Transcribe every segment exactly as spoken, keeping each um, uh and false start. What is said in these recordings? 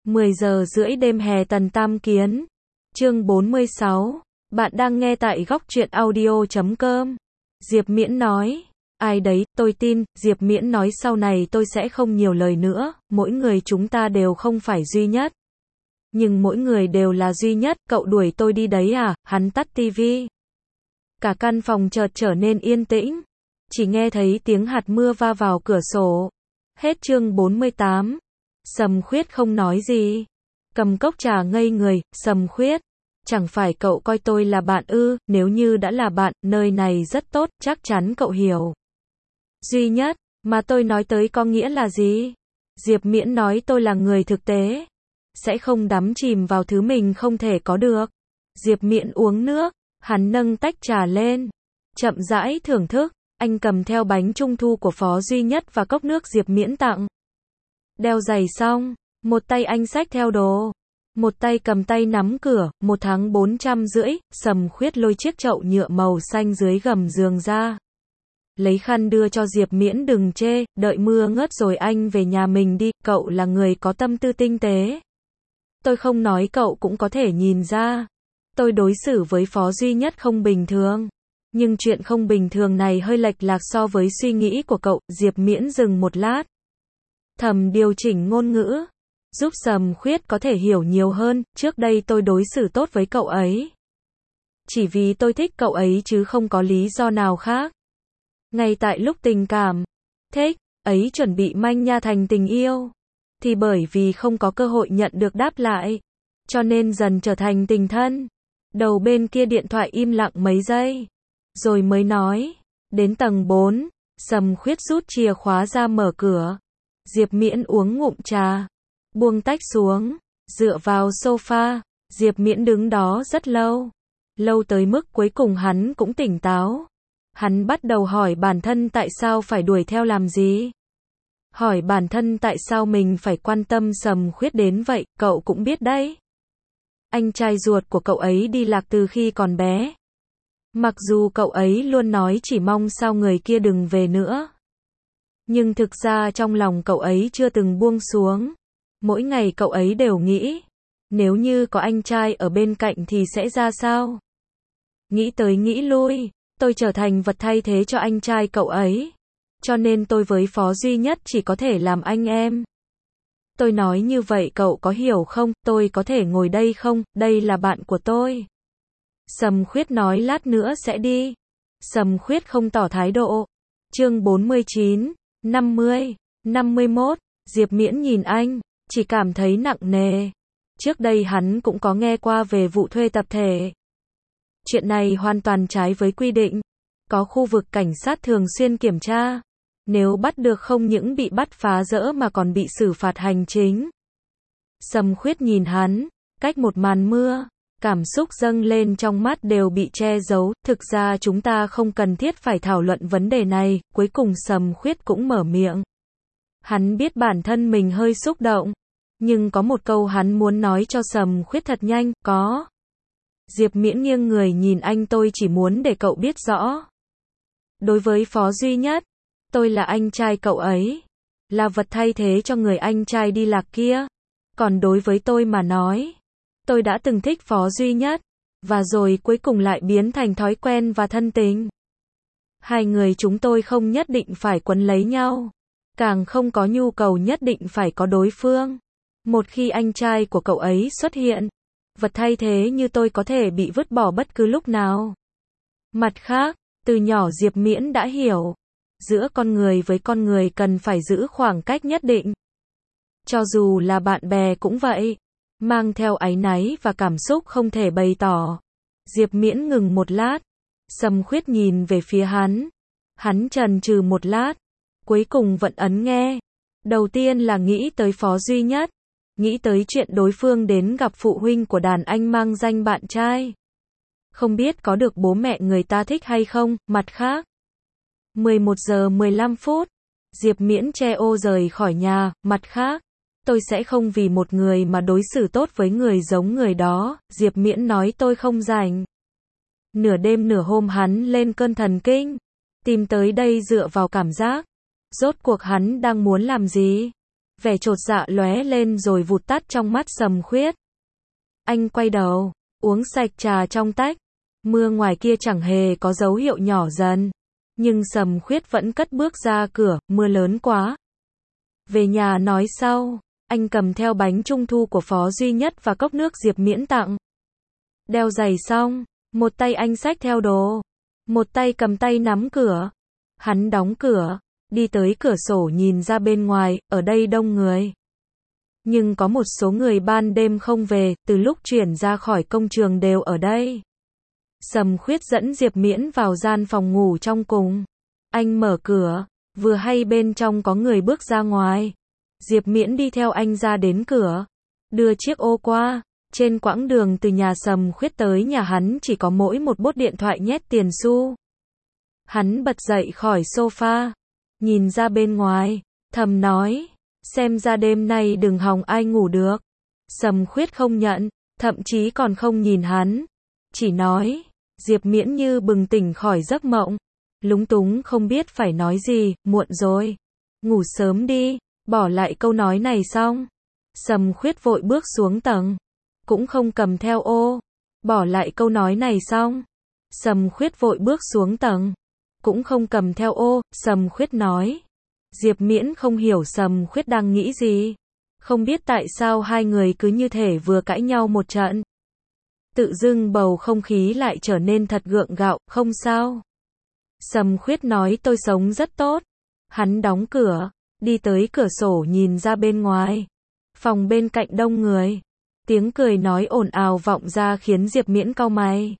mười giờ rưỡi đêm hè Tần Tam Kiến. Chương bốn mươi sáu. Bạn đang nghe tại góc truyện audio chấm com. Diệp Miễn nói. Ai đấy, tôi tin, Diệp Miễn nói sau này tôi sẽ không nhiều lời nữa, mỗi người chúng ta đều không phải duy nhất. Nhưng mỗi người đều là duy nhất, cậu đuổi tôi đi đấy à, hắn tắt tivi. Cả căn phòng chợt trở nên yên tĩnh. Chỉ nghe thấy tiếng hạt mưa va vào cửa sổ. Hết chương bốn mươi tám. Sầm Khuyết không nói gì. Cầm cốc trà ngây người, Sầm Khuyết. Chẳng phải cậu coi tôi là bạn ư, nếu như đã là bạn, nơi này rất tốt, chắc chắn cậu hiểu. Duy nhất, mà tôi nói tới có nghĩa là gì? Diệp Miễn nói tôi là người thực tế. Sẽ không đắm chìm vào thứ mình không thể có được. Diệp Miễn uống nước, hắn nâng tách trà lên. Chậm rãi thưởng thức, anh cầm theo bánh trung thu của Phó Duy Nhất và cốc nước Diệp Miễn tặng. Đeo giày xong, một tay anh xách theo đồ. Một tay cầm tay nắm cửa, một tháng bốn trăm rưỡi, Sầm Khuyết lôi chiếc chậu nhựa màu xanh dưới gầm giường ra. Lấy khăn đưa cho Diệp Miễn đừng chê, đợi mưa ngớt rồi anh về nhà mình đi, cậu là người có tâm tư tinh tế. Tôi không nói cậu cũng có thể nhìn ra. Tôi đối xử với Phó Duy Nhất không bình thường. Nhưng chuyện không bình thường này hơi lệch lạc so với suy nghĩ của cậu, Diệp Miễn dừng một lát. Thầm điều chỉnh ngôn ngữ. Giúp Sầm Khuyết có thể hiểu nhiều hơn, trước đây tôi đối xử tốt với cậu ấy. Chỉ vì tôi thích cậu ấy chứ không có lý do nào khác. Ngay tại lúc tình cảm, thích, ấy chuẩn bị manh nha thành tình yêu. Thì bởi vì không có cơ hội nhận được đáp lại. Cho nên dần trở thành tình thân. Đầu bên kia điện thoại im lặng mấy giây. Rồi mới nói. Đến tầng bốn, Sầm Khuyết rút chìa khóa ra mở cửa. Diệp Miễn uống ngụm trà. Buông tách xuống. Dựa vào sofa. Diệp Miễn đứng đó rất lâu. Lâu tới mức cuối cùng hắn cũng tỉnh táo. Hắn bắt đầu hỏi bản thân tại sao phải đuổi theo làm gì. Hỏi bản thân tại sao mình phải quan tâm Sầm Khuyết đến vậy, cậu cũng biết đấy. Anh trai ruột của cậu ấy đi lạc từ khi còn bé. Mặc dù cậu ấy luôn nói chỉ mong sao người kia đừng về nữa. Nhưng thực ra trong lòng cậu ấy chưa từng buông xuống. Mỗi ngày cậu ấy đều nghĩ, nếu như có anh trai ở bên cạnh thì sẽ ra sao? Nghĩ tới nghĩ lui, tôi trở thành vật thay thế cho anh trai cậu ấy. Cho nên tôi với Phó Duy Nhất chỉ có thể làm anh em. Tôi nói như vậy cậu có hiểu không, tôi có thể ngồi đây không, đây là bạn của tôi. Sầm Khuyết nói lát nữa sẽ đi. Sầm Khuyết không tỏ thái độ. Chương bốn mươi chín, năm mươi, năm mươi mốt, Diệp Miễn nhìn anh, chỉ cảm thấy nặng nề. Trước đây hắn cũng có nghe qua về vụ thuê tập thể. Chuyện này hoàn toàn trái với quy định. Có khu vực cảnh sát thường xuyên kiểm tra. Nếu bắt được không những bị bắt phá rỡ mà còn bị xử phạt hành chính. Sầm Khuyết nhìn hắn, cách một màn mưa, cảm xúc dâng lên trong mắt đều bị che giấu, thực ra chúng ta không cần thiết phải thảo luận vấn đề này, cuối cùng Sầm Khuyết cũng mở miệng. Hắn biết bản thân mình hơi xúc động, nhưng có một câu hắn muốn nói cho Sầm Khuyết thật nhanh, có. Diệp Miễn nghiêng người nhìn anh, tôi chỉ muốn để cậu biết rõ. Đối với Phó Duy Nhất, tôi là anh trai cậu ấy, là vật thay thế cho người anh trai đi lạc kia. Còn đối với tôi mà nói, tôi đã từng thích Phó Duy Nhất, và rồi cuối cùng lại biến thành thói quen và thân tình. Hai người chúng tôi không nhất định phải quấn lấy nhau, càng không có nhu cầu nhất định phải có đối phương. Một khi anh trai của cậu ấy xuất hiện, vật thay thế như tôi có thể bị vứt bỏ bất cứ lúc nào. Mặt khác, từ nhỏ Diệp Miễn đã hiểu, giữa con người với con người cần phải giữ khoảng cách nhất định. Cho dù là bạn bè cũng vậy, mang theo áy náy và cảm xúc không thể bày tỏ. Diệp Miễn ngừng một lát, Sầm Khuyết nhìn về phía hắn. Hắn chần chừ một lát, cuối cùng vẫn ấn nghe. Đầu tiên là nghĩ tới Phó Duy Nhất, nghĩ tới chuyện đối phương đến gặp phụ huynh của đàn anh mang danh bạn trai. Không biết có được bố mẹ người ta thích hay không, mặt khác. mười một giờ mười lăm phút, Diệp Miễn che ô rời khỏi nhà, mặt khác. Tôi sẽ không vì một người mà đối xử tốt với người giống người đó, Diệp Miễn nói tôi không rảnh. Nửa đêm nửa hôm hắn lên cơn thần kinh, tìm tới đây dựa vào cảm giác. Rốt cuộc hắn đang muốn làm gì? Vẻ chột dạ lóe lên rồi vụt tắt trong mắt Sầm Khuyết. Anh quay đầu, uống sạch trà trong tách. Mưa ngoài kia chẳng hề có dấu hiệu nhỏ dần. Nhưng Sầm Khuyết vẫn cất bước ra cửa, mưa lớn quá. Về nhà nói sau. Anh cầm theo bánh trung thu của Phó Duy Nhất và cốc nước Diệp Miễn tặng. Đeo giày xong, một tay anh xách theo đồ, một tay cầm tay nắm cửa. Hắn đóng cửa, đi tới cửa sổ nhìn ra bên ngoài, ở đây đông người. Nhưng có một số người ban đêm không về, từ lúc chuyển ra khỏi công trường đều ở đây. Sầm Khuyết dẫn Diệp Miễn vào gian phòng ngủ trong cùng. Anh mở cửa, vừa hay bên trong có người bước ra ngoài. Diệp Miễn đi theo anh ra đến cửa, đưa chiếc ô qua. Trên quãng đường từ nhà Sầm Khuyết tới nhà hắn chỉ có mỗi một bốt điện thoại nhét tiền xu. Hắn bật dậy khỏi sofa, nhìn ra bên ngoài, thầm nói, xem ra đêm nay đừng hòng ai ngủ được. Sầm Khuyết không nhận, thậm chí còn không nhìn hắn, chỉ nói. Diệp Miễn như bừng tỉnh khỏi giấc mộng, lúng túng không biết phải nói gì. Muộn rồi, ngủ sớm đi. Bỏ lại câu nói này xong, Sầm Khuyết vội bước xuống tầng, cũng không cầm theo ô. Bỏ lại câu nói này xong, Sầm Khuyết vội bước xuống tầng, cũng không cầm theo ô. Sầm Khuyết nói. Diệp Miễn không hiểu Sầm Khuyết đang nghĩ gì, không biết tại sao hai người cứ như thể vừa cãi nhau một trận. Tự dưng bầu không khí lại trở nên thật gượng gạo. Không sao. Sầm Khuyết nói, tôi sống rất tốt. Hắn đóng cửa, đi tới cửa sổ nhìn ra bên ngoài. Phòng bên cạnh đông người. Tiếng cười nói ồn ào vọng ra khiến Diệp Miễn cau mày.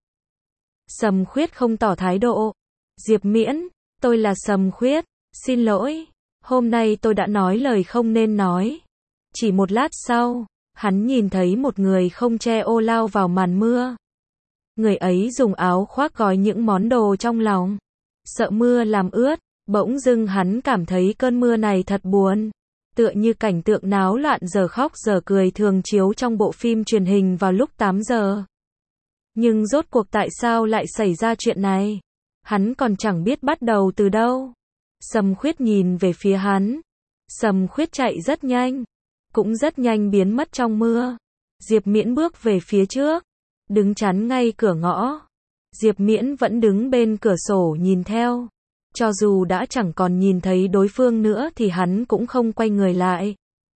Sầm Khuyết không tỏ thái độ. Diệp Miễn, tôi là Sầm Khuyết, xin lỗi. Hôm nay tôi đã nói lời không nên nói. Chỉ một lát sau, hắn nhìn thấy một người không che ô lao vào màn mưa. Người ấy dùng áo khoác gói những món đồ trong lòng. Sợ mưa làm ướt, bỗng dưng hắn cảm thấy cơn mưa này thật buồn. Tựa như cảnh tượng náo loạn giờ khóc giờ cười thường chiếu trong bộ phim truyền hình vào lúc tám giờ. Nhưng rốt cuộc tại sao lại xảy ra chuyện này? Hắn còn chẳng biết bắt đầu từ đâu. Sầm Khuyết nhìn về phía hắn. Sầm Khuyết chạy rất nhanh, cũng rất nhanh biến mất trong mưa. Diệp Miễn bước về phía trước, đứng chắn ngay cửa ngõ. Diệp Miễn vẫn đứng bên cửa sổ nhìn theo. Cho dù đã chẳng còn nhìn thấy đối phương nữa thì hắn cũng không quay người lại.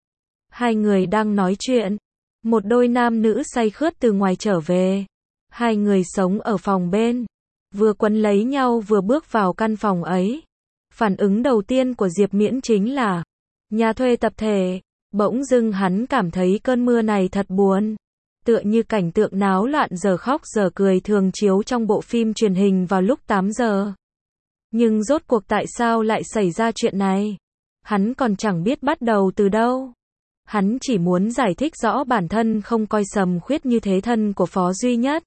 Hai người đang nói chuyện. Một đôi nam nữ say khướt từ ngoài trở về. Hai người sống ở phòng bên, vừa quấn lấy nhau vừa bước vào căn phòng ấy. Phản ứng đầu tiên của Diệp Miễn chính là nhà thuê tập thể. Bỗng dưng hắn cảm thấy cơn mưa này thật buồn. Tựa như cảnh tượng náo loạn giờ khóc giờ cười thường chiếu trong bộ phim truyền hình vào lúc tám giờ. Nhưng rốt cuộc tại sao lại xảy ra chuyện này? Hắn còn chẳng biết bắt đầu từ đâu. Hắn chỉ muốn giải thích rõ bản thân không coi Sầm Khuyết như thế thân của Phó Duy Nhất.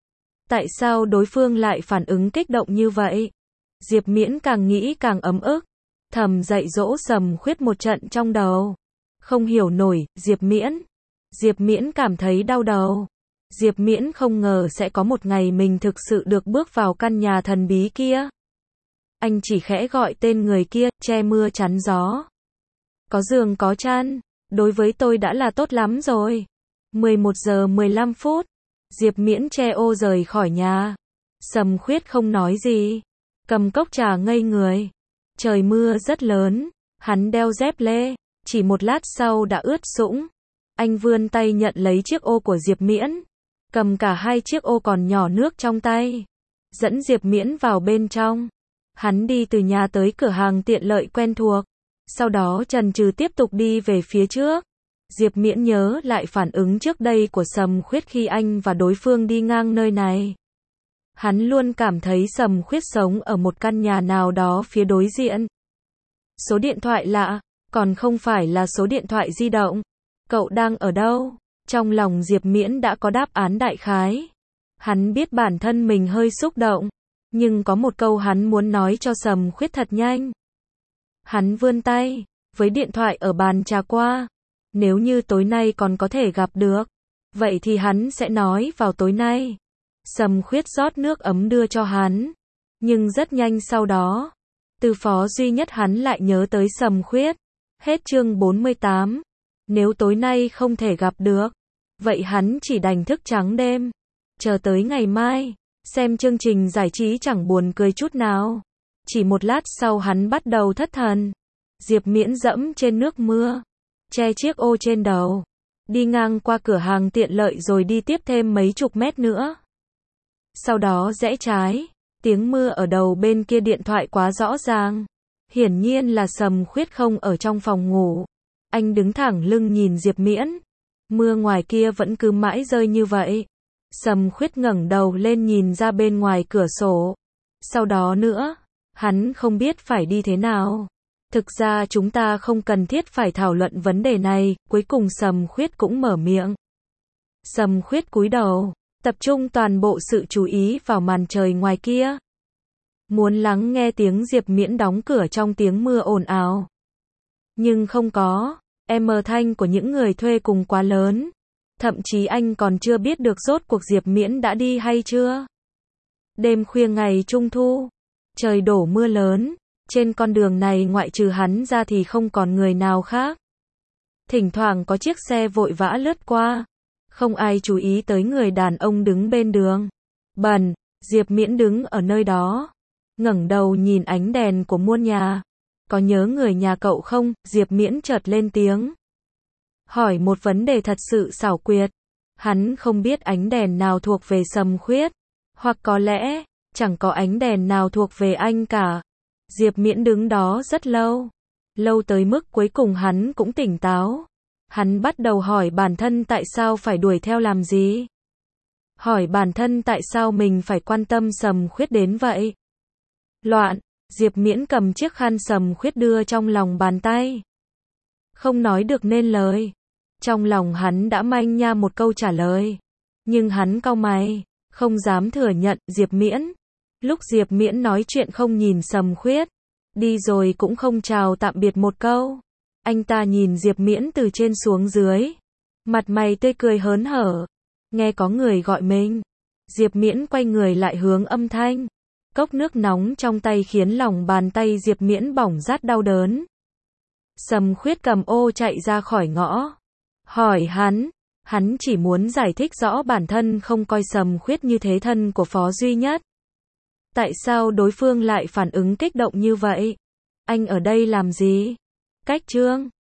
Tại sao đối phương lại phản ứng kích động như vậy? Diệp Miễn càng nghĩ càng ấm ức, thầm dạy dỗ Sầm Khuyết một trận trong đầu. Không hiểu nổi, Diệp Miễn. Diệp Miễn cảm thấy đau đầu. Diệp Miễn không ngờ sẽ có một ngày mình thực sự được bước vào căn nhà thần bí kia. Anh chỉ khẽ gọi tên người kia, che mưa chắn gió. Có giường có chăn, đối với tôi đã là tốt lắm rồi. mười một giờ mười lăm phút, Diệp Miễn che ô rời khỏi nhà. Sầm Khuyết không nói gì, cầm cốc trà ngây người. Trời mưa rất lớn, hắn đeo dép lê, chỉ một lát sau đã ướt sũng. Anh vươn tay nhận lấy chiếc ô của Diệp Miễn, cầm cả hai chiếc ô còn nhỏ nước trong tay, dẫn Diệp Miễn vào bên trong. Hắn đi từ nhà tới cửa hàng tiện lợi quen thuộc, sau đó chần chừ tiếp tục đi về phía trước. Diệp Miễn nhớ lại phản ứng trước đây của Sầm Khuyết khi anh và đối phương đi ngang nơi này. Hắn luôn cảm thấy Sầm Khuyết sống ở một căn nhà nào đó phía đối diện. Số điện thoại lạ, còn không phải là số điện thoại di động. Cậu đang ở đâu? Trong lòng Diệp Miễn đã có đáp án đại khái. Hắn biết bản thân mình hơi xúc động, nhưng có một câu hắn muốn nói cho Sầm Khuyết thật nhanh. Hắn vươn tay, với điện thoại ở bàn trà qua. Nếu như tối nay còn có thể gặp được, vậy thì hắn sẽ nói vào tối nay. Sầm Khuyết rót nước ấm đưa cho hắn. Nhưng rất nhanh sau đó, từ Phó Duy Nhất hắn lại nhớ tới Sầm Khuyết. Hết chương bốn mươi tám. Nếu tối nay không thể gặp được, vậy hắn chỉ đành thức trắng đêm, chờ tới ngày mai. Xem chương trình giải trí chẳng buồn cười chút nào. Chỉ một lát sau hắn bắt đầu thất thần. Diệp Miễn dẫm trên nước mưa, che chiếc ô trên đầu, đi ngang qua cửa hàng tiện lợi rồi đi tiếp thêm mấy chục mét nữa. Sau đó rẽ trái, tiếng mưa ở đầu bên kia điện thoại quá rõ ràng. Hiển nhiên là Sầm Khuyết không ở trong phòng ngủ. Anh đứng thẳng lưng nhìn Diệp Miễn. Mưa ngoài kia vẫn cứ mãi rơi như vậy. Sầm Khuyết ngẩng đầu lên nhìn ra bên ngoài cửa sổ. Sau đó nữa, hắn không biết phải đi thế nào. Thực ra chúng ta không cần thiết phải thảo luận vấn đề này, cuối cùng Sầm Khuyết cũng mở miệng. Sầm Khuyết cúi đầu, tập trung toàn bộ sự chú ý vào màn trời ngoài kia. Muốn lắng nghe tiếng Diệp Miễn đóng cửa trong tiếng mưa ồn ào. Nhưng không có, âm thanh của những người thuê cùng quá lớn. Thậm chí anh còn chưa biết được rốt cuộc Diệp Miễn đã đi hay chưa. Đêm khuya ngày Trung Thu, trời đổ mưa lớn, trên con đường này ngoại trừ hắn ra thì không còn người nào khác. Thỉnh thoảng có chiếc xe vội vã lướt qua, không ai chú ý tới người đàn ông đứng bên đường. Bần, Diệp Miễn đứng ở nơi đó, ngẩng đầu nhìn ánh đèn của muôn nhà. Có nhớ người nhà cậu không? Diệp Miễn chợt lên tiếng. Hỏi một vấn đề thật sự xảo quyệt. Hắn không biết ánh đèn nào thuộc về Sầm Khuyết, hoặc có lẽ, chẳng có ánh đèn nào thuộc về anh cả. Diệp Miễn đứng đó rất lâu. Lâu tới mức cuối cùng hắn cũng tỉnh táo. Hắn bắt đầu hỏi bản thân tại sao phải đuổi theo làm gì. Hỏi bản thân tại sao mình phải quan tâm Sầm Khuyết đến vậy. Loạn, Diệp Miễn cầm chiếc khăn Sầm Khuyết đưa trong lòng bàn tay. Không nói được nên lời. Trong lòng hắn đã manh nha một câu trả lời. Nhưng hắn cau mày, không dám thừa nhận. Diệp Miễn. Lúc Diệp Miễn nói chuyện không nhìn Sầm Khuyết, đi rồi cũng không chào tạm biệt một câu. Anh ta nhìn Diệp Miễn từ trên xuống dưới, mặt mày tươi cười hớn hở. Nghe có người gọi mình, Diệp Miễn quay người lại hướng âm thanh. Cốc nước nóng trong tay khiến lòng bàn tay Diệp Miễn bỏng rát đau đớn. Sầm Khuyết cầm ô chạy ra khỏi ngõ. Hỏi hắn, hắn chỉ muốn giải thích rõ bản thân không coi Sầm Khuyết như thế thân của Phó Duy Nhất. Tại sao đối phương lại phản ứng kích động như vậy? Anh ở đây làm gì? Cách chương